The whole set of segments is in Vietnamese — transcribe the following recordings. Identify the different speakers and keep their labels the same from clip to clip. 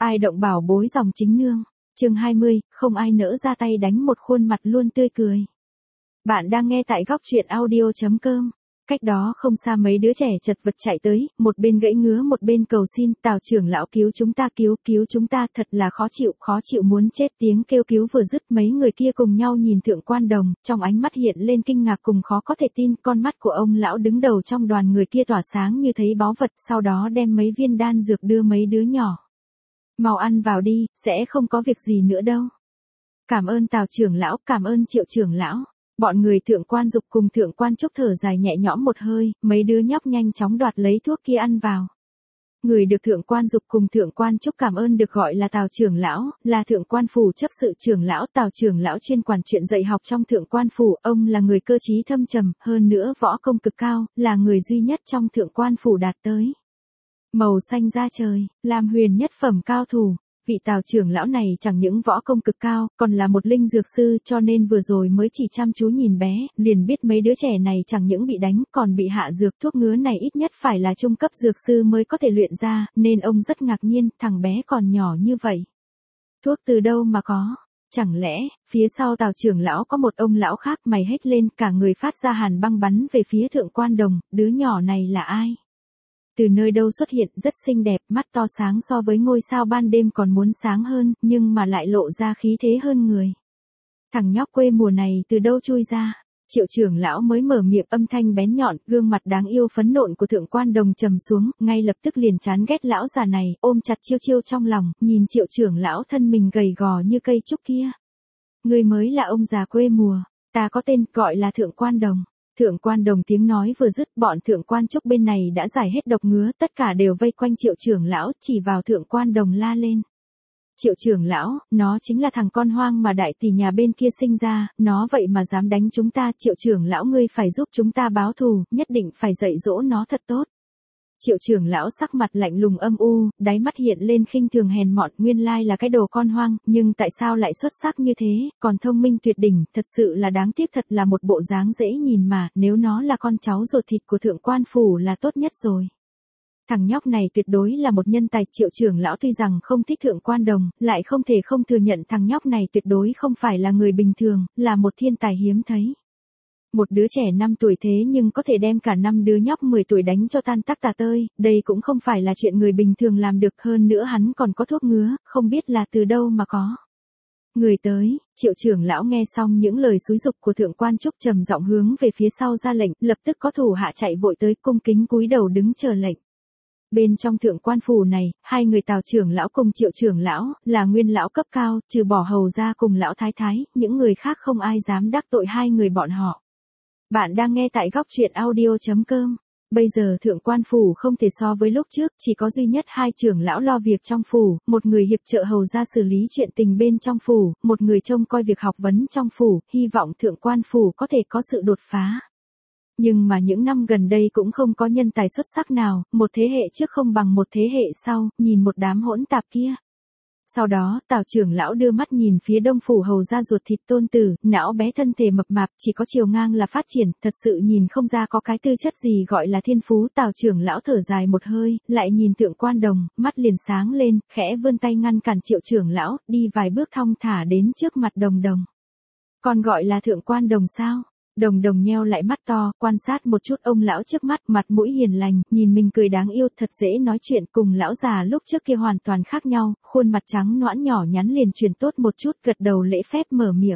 Speaker 1: Ai động bảo bối dòng chính nương. Chương 20, không ai nỡ ra tay đánh một khuôn mặt luôn tươi cười. Bạn đang nghe tại góc truyện audio.com. Cách đó không xa mấy đứa trẻ chật vật chạy tới, một bên gãy ngứa một bên cầu xin, Tào trưởng lão cứu chúng ta, cứu chúng ta, thật là khó chịu muốn chết. Tiếng kêu cứu vừa dứt, mấy người kia cùng nhau nhìn Thượng Quan Đồng, trong ánh mắt hiện lên kinh ngạc cùng khó có thể tin. Con mắt của ông lão đứng đầu trong đoàn người kia tỏa sáng như thấy báu vật, sau đó đem mấy viên đan dược đưa mấy đứa nhỏ. Mau ăn vào đi, sẽ không có việc gì nữa đâu. Cảm ơn Tào trưởng lão, cảm ơn Triệu trưởng lão. Bọn người Thượng Quan Dục cùng Thượng Quan Trúc thở dài nhẹ nhõm một hơi, mấy đứa nhóc nhanh chóng đoạt lấy thuốc kia ăn vào. Người được Thượng Quan Dục cùng Thượng Quan Trúc cảm ơn được gọi là Tào trưởng lão, là Thượng Quan phủ chấp sự trưởng lão. Tào trưởng lão chuyên quản chuyện dạy học trong Thượng Quan phủ, ông là người cơ trí thâm trầm, hơn nữa võ công cực cao, là người duy nhất trong Thượng Quan phủ đạt tới màu xanh da trời, làm huyền nhất phẩm cao thủ. Vị Tào trưởng lão này chẳng những võ công cực cao, còn là một linh dược sư, cho nên vừa rồi mới chỉ chăm chú nhìn bé, liền biết mấy đứa trẻ này chẳng những bị đánh, còn bị hạ dược. Thuốc ngứa này ít nhất phải là trung cấp dược sư mới có thể luyện ra, nên ông rất ngạc nhiên, thằng bé còn nhỏ như vậy. Thuốc từ đâu mà có? Chẳng lẽ, phía sau Tào trưởng lão có một ông lão khác? Mày hét lên, cả người phát ra hàn băng bắn về phía Thượng Quan Đồng, đứa nhỏ này là ai? Từ nơi đâu xuất hiện, rất xinh đẹp, mắt to sáng so với ngôi sao ban đêm còn muốn sáng hơn, nhưng mà lại lộ ra khí thế hơn người. Thằng nhóc quê mùa này từ đâu chui ra? Triệu trưởng lão mới mở miệng, âm thanh bén nhọn, gương mặt đáng yêu phấn nộn của Thượng Quan Đồng trầm xuống, ngay lập tức liền chán ghét lão già này, ôm chặt Chiêu Chiêu trong lòng, nhìn Triệu trưởng lão thân mình gầy gò như cây trúc kia. Người mới là ông già quê mùa, ta có tên gọi là Thượng Quan Đồng. Thượng Quan Đồng tiếng nói vừa dứt, bọn Thượng Quan Trúc bên này đã giải hết độc ngứa, tất cả đều vây quanh Triệu trưởng lão, chỉ vào Thượng Quan Đồng la lên. Triệu trưởng lão, nó chính là thằng con hoang mà đại tỷ nhà bên kia sinh ra, nó vậy mà dám đánh chúng ta. Triệu trưởng lão, ngươi phải giúp chúng ta báo thù, nhất định phải dạy dỗ nó thật tốt. Triệu trưởng lão sắc mặt lạnh lùng âm u, đáy mắt hiện lên khinh thường hèn mọn, nguyên lai là cái đồ con hoang, nhưng tại sao lại xuất sắc như thế, còn thông minh tuyệt đỉnh, thật sự là đáng tiếc, thật là một bộ dáng dễ nhìn mà, nếu nó là con cháu ruột thịt của Thượng Quan phủ là tốt nhất rồi. Thằng nhóc này tuyệt đối là một nhân tài. Triệu trưởng lão tuy rằng không thích Thượng Quan Đồng, lại không thể không thừa nhận thằng nhóc này tuyệt đối không phải là người bình thường, là một thiên tài hiếm thấy. Một đứa trẻ 5 tuổi thế nhưng có thể đem cả 5 đứa nhóc 10 tuổi đánh cho tan tác tả tơi, đây cũng không phải là chuyện người bình thường làm được, hơn nữa hắn còn có thuốc ngứa, không biết là từ đâu mà có. Người tới. Triệu trưởng lão nghe xong những lời xúi giục của Thượng Quan Trúc trầm giọng hướng về phía sau ra lệnh, lập tức có thủ hạ chạy vội tới, cung kính cúi đầu đứng chờ lệnh. Bên trong Thượng Quan phủ này, hai người Tào trưởng lão cùng Triệu trưởng lão, là nguyên lão cấp cao, trừ bỏ hầu ra cùng lão thái thái, những người khác không ai dám đắc tội hai người bọn họ. Bạn đang nghe tại góc truyện audio.com. Bây giờ Thượng Quan phủ không thể so với lúc trước, chỉ có duy nhất hai trưởng lão lo việc trong phủ, một người hiệp trợ hầu ra xử lý chuyện tình bên trong phủ, một người trông coi việc học vấn trong phủ, hy vọng Thượng Quan phủ có thể có sự đột phá. Nhưng mà những năm gần đây cũng không có nhân tài xuất sắc nào, một thế hệ trước không bằng một thế hệ sau, nhìn một đám hỗn tạp kia. Sau đó, Tào trưởng lão đưa mắt nhìn phía đông phủ hầu ra ruột thịt Tôn Tử, não bé thân thể mập mạp, chỉ có chiều ngang là phát triển, thật sự nhìn không ra có cái tư chất gì gọi là thiên phú. Tào trưởng lão thở dài một hơi, lại nhìn Thượng Quan Đồng, mắt liền sáng lên, khẽ vươn tay ngăn cản Triệu trưởng lão, đi vài bước thong thả đến trước mặt Đồng Đồng. Còn gọi là Thượng Quan Đồng sao? Đồng Đồng nheo lại mắt to, quan sát một chút ông lão trước mắt, mặt mũi hiền lành, nhìn mình cười đáng yêu, thật dễ nói chuyện, cùng lão già lúc trước kia hoàn toàn khác nhau, khuôn mặt trắng nõn nhỏ nhắn liền truyền tốt một chút, gật đầu lễ phép mở miệng.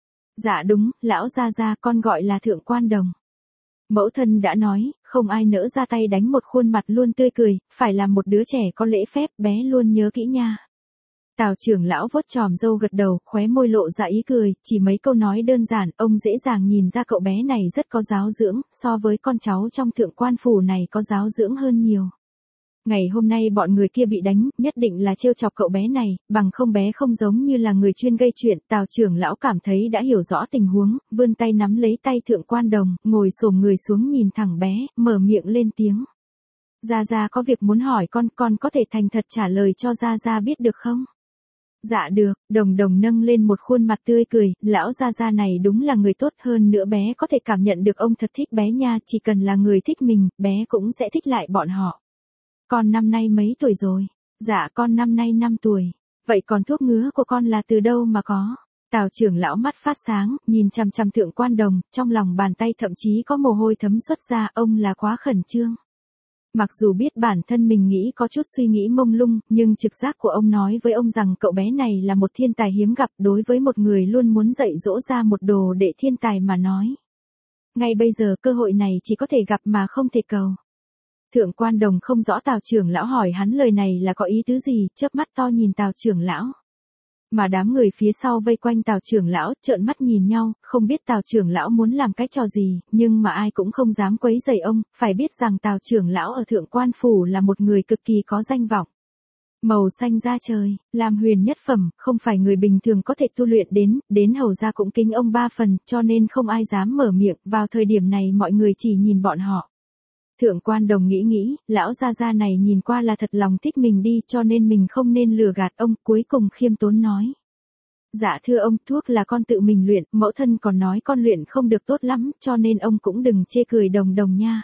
Speaker 1: Dạ đúng, lão gia con gọi là Thượng Quan Đồng. Mẫu thân đã nói, không ai nỡ ra tay đánh một khuôn mặt luôn tươi cười, phải là một đứa trẻ có lễ phép, bé luôn nhớ kỹ nha. Tào trưởng lão vuốt chòm râu gật đầu, khóe môi lộ ra ý cười, chỉ mấy câu nói đơn giản, ông dễ dàng nhìn ra cậu bé này rất có giáo dưỡng, so với con cháu trong Thượng Quan phủ này có giáo dưỡng hơn nhiều. Ngày hôm nay bọn người kia bị đánh, nhất định là trêu chọc cậu bé này, bằng không bé không giống như là người chuyên gây chuyện. Tào trưởng lão cảm thấy đã hiểu rõ tình huống, vươn tay nắm lấy tay Thượng Quan Đồng, ngồi xổm người xuống nhìn thẳng bé, mở miệng lên tiếng. Gia có việc muốn hỏi con có thể thành thật trả lời cho Gia biết được không? Dạ được. Đồng Đồng nâng lên một khuôn mặt tươi cười, lão gia này đúng là người tốt, hơn nữa bé có thể cảm nhận được ông thật thích bé nha, chỉ cần là người thích mình, bé cũng sẽ thích lại bọn họ. Con năm nay mấy tuổi rồi? Dạ con năm nay 5 tuổi. Vậy còn thuốc ngứa của con là từ đâu mà có? Tào trưởng lão mắt phát sáng, nhìn chằm chằm Thượng Quan Đồng, trong lòng bàn tay thậm chí có mồ hôi thấm xuất ra, ông là quá khẩn trương. Mặc dù biết bản thân mình nghĩ có chút suy nghĩ mông lung, nhưng trực giác của ông nói với ông rằng cậu bé này là một thiên tài hiếm gặp đối với một người luôn muốn dạy dỗ ra một đồ đệ thiên tài mà nói. Ngay bây giờ cơ hội này chỉ có thể gặp mà không thể cầu. Thượng Quan Đồng không rõ Tào trưởng lão hỏi hắn lời này là có ý tứ gì, chớp mắt to nhìn Tào trưởng lão. Mà đám người phía sau vây quanh Tào trưởng lão, trợn mắt nhìn nhau, không biết Tào trưởng lão muốn làm cái trò gì, nhưng mà ai cũng không dám quấy rầy ông, phải biết rằng Tào trưởng lão ở Thượng Quan phủ là một người cực kỳ có danh vọng. Màu xanh da trời, làm huyền nhất phẩm, không phải người bình thường có thể tu luyện đến hầu ra cũng kính ông 3 phần, cho nên không ai dám mở miệng, vào thời điểm này mọi người chỉ nhìn bọn họ. Thượng Quan Đồng nghĩ, lão gia gia này nhìn qua là thật lòng thích mình đi, cho nên mình không nên lừa gạt ông, cuối cùng khiêm tốn nói. Dạ thưa ông, thuốc là con tự mình luyện, mẫu thân còn nói con luyện không được tốt lắm, cho nên ông cũng đừng chê cười Đồng Đồng nha.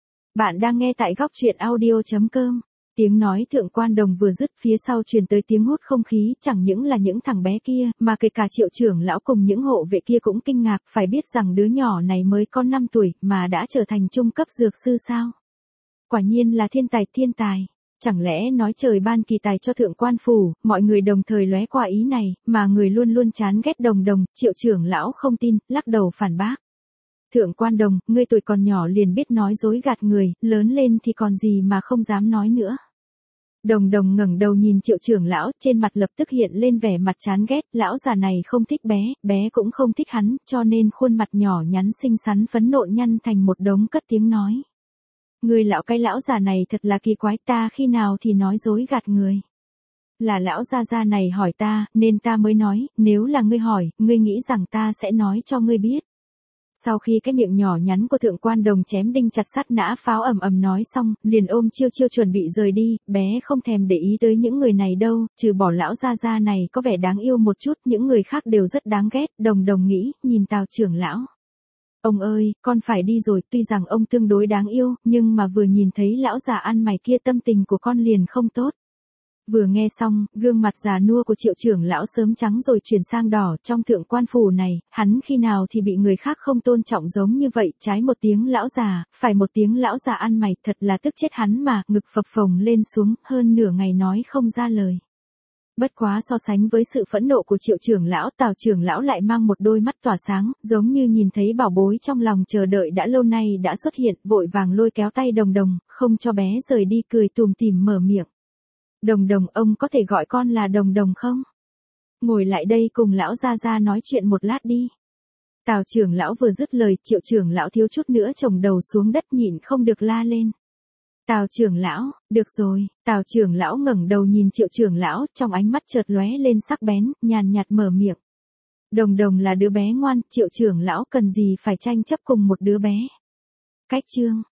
Speaker 1: Bạn đang nghe tại góc truyện audio.com. Tiếng nói Thượng Quan Đồng vừa dứt, phía sau truyền tới tiếng hút không khí, chẳng những là những thằng bé kia, mà kể cả Triệu trưởng lão cùng những hộ vệ kia cũng kinh ngạc, phải biết rằng đứa nhỏ này mới có 5 tuổi, mà đã trở thành trung cấp dược sư sao? Quả nhiên là thiên tài. Chẳng lẽ nói trời ban kỳ tài cho Thượng Quan phủ, mọi người đồng thời lóe qua ý này, mà người luôn luôn chán ghét Đồng Đồng, Triệu trưởng lão không tin, lắc đầu phản bác. Thượng Quan Đồng, ngươi tuổi còn nhỏ liền biết nói dối gạt người, lớn lên thì còn gì mà không dám nói nữa. Đồng Đồng ngẩng đầu nhìn Triệu trưởng lão, trên mặt lập tức hiện lên vẻ mặt chán ghét, lão già này không thích bé cũng không thích hắn, cho nên khuôn mặt nhỏ nhắn xinh xắn phấn nộn nhăn thành một đống, cất tiếng nói. Người lão già này thật là kỳ quái, ta khi nào thì nói dối gạt người. Là lão gia này hỏi ta, nên ta mới nói, nếu là ngươi hỏi, ngươi nghĩ rằng ta sẽ nói cho ngươi biết. Sau khi cái miệng nhỏ nhắn của Thượng Quan Đồng chém đinh chặt sắt nã pháo ầm nói xong, liền ôm Chiêu chuẩn bị rời đi, bé không thèm để ý tới những người này đâu, trừ bỏ lão gia này có vẻ đáng yêu một chút, những người khác đều rất đáng ghét, Đồng nghĩ, nhìn Tào trưởng lão. Ông ơi, con phải đi rồi, tuy rằng ông tương đối đáng yêu, nhưng mà vừa nhìn thấy lão già ăn mày kia tâm tình của con liền không tốt. Vừa nghe xong, gương mặt già nua của Triệu trưởng lão sớm trắng rồi chuyển sang đỏ, trong Thượng Quan phủ này, hắn khi nào thì bị người khác không tôn trọng giống như vậy, trái một tiếng lão già, phải một tiếng lão già ăn mày, thật là tức chết hắn mà, ngực phập phồng lên xuống, hơn nửa ngày nói không ra lời. Bất quá so sánh với sự phẫn nộ của Triệu trưởng lão, Tào trưởng lão lại mang một đôi mắt tỏa sáng, giống như nhìn thấy bảo bối trong lòng chờ đợi đã lâu nay đã xuất hiện, vội vàng lôi kéo tay Đồng, không cho bé rời đi, cười tùm tìm mở miệng. Đồng, ông có thể gọi con là Đồng không? Ngồi lại đây cùng lão gia nói chuyện một lát đi. Tào trưởng lão vừa dứt lời, Triệu trưởng lão thiếu chút nữa chồng đầu xuống đất nhịn không được la lên. Tào trưởng lão, được rồi, Tào trưởng lão ngẩng đầu nhìn Triệu trưởng lão, trong ánh mắt chợt lóe lên sắc bén, nhàn nhạt mở miệng. Đồng là đứa bé ngoan, Triệu trưởng lão cần gì phải tranh chấp cùng một đứa bé. Cách chương.